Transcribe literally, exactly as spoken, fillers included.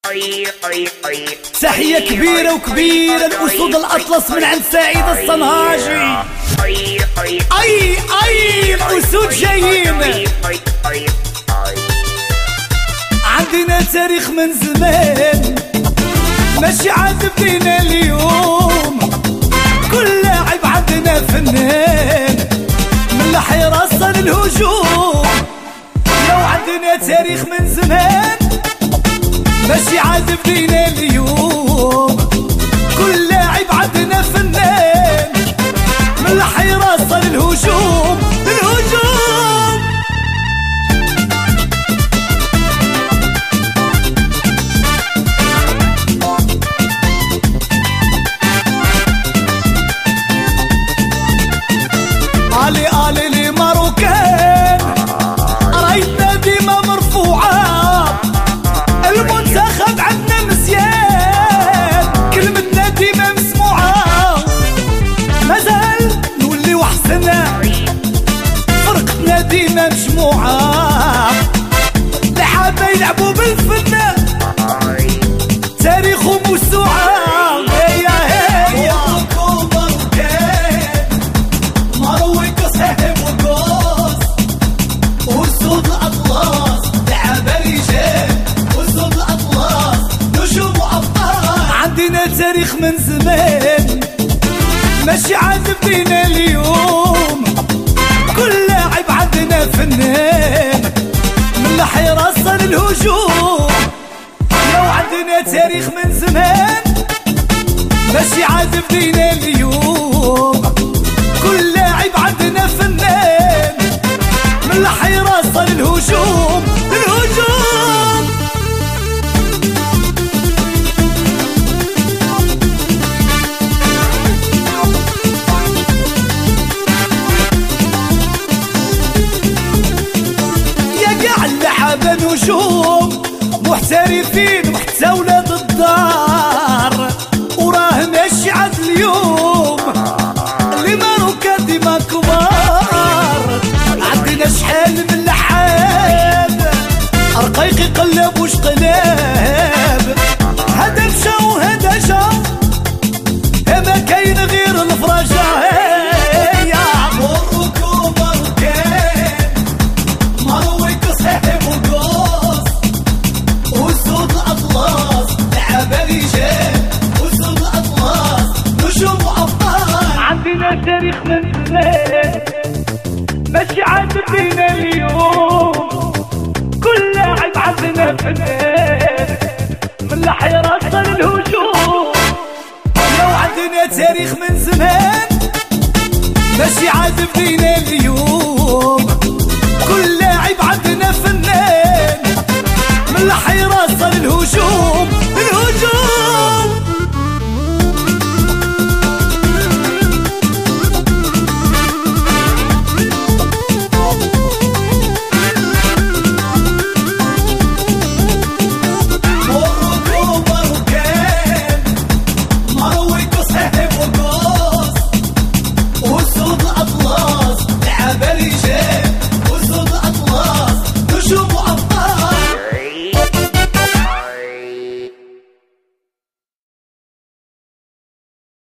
تحية كبيرة وكبيرة الأسود الأطلس من عند سعيد الصنهاجي. أي أي الأسود جايين. عندنا تاريخ من زمان ماشي عاد بدينا اليوم. كل لاعب عندنا فنان من الحراسة للهجوم. لو عندنا تاريخ من زمان ماشي عاد بدينا اليوم. كل لاعب عندنا فنان من الحراسة للهجوم للهجوم. علي علي لي ماروكان رايتنا ديما مرفوعة. المنتخب عندنا مزيان كلمتنا ديما مسموعة. مازال نولي وحسنا فرقتنا ديما مجموعة. لحابة يلعبوا بالفن تاريخهم موسوعة. تاريخ من زمان ماشي عاد بدينا اليوم. كل لاعب عندنا فنان من الحراسة للهجوم. لو عندنا تاريخ من زمان ماشي عاد بدينا اليوم. كل لاعب عندنا فنان من الحراسة للهجوم للهجوم. نجوم محترفين وحتى ولاد الدار. وراه ماشي عاد اليوم اللي ماروكا ديما كبار. عندنا شحال من لحاب رقيق يقلب وش قلاب. هذا مشى وهذا جا ما كاين غير الفرجة. تاريخ من زمان ماشي عاد بدينا اليوم. كل لاعب عندنا فنان من الحراسة للهجوم. لو عندنا تاريخ من زمان ماشي عاد بدينا اليوم.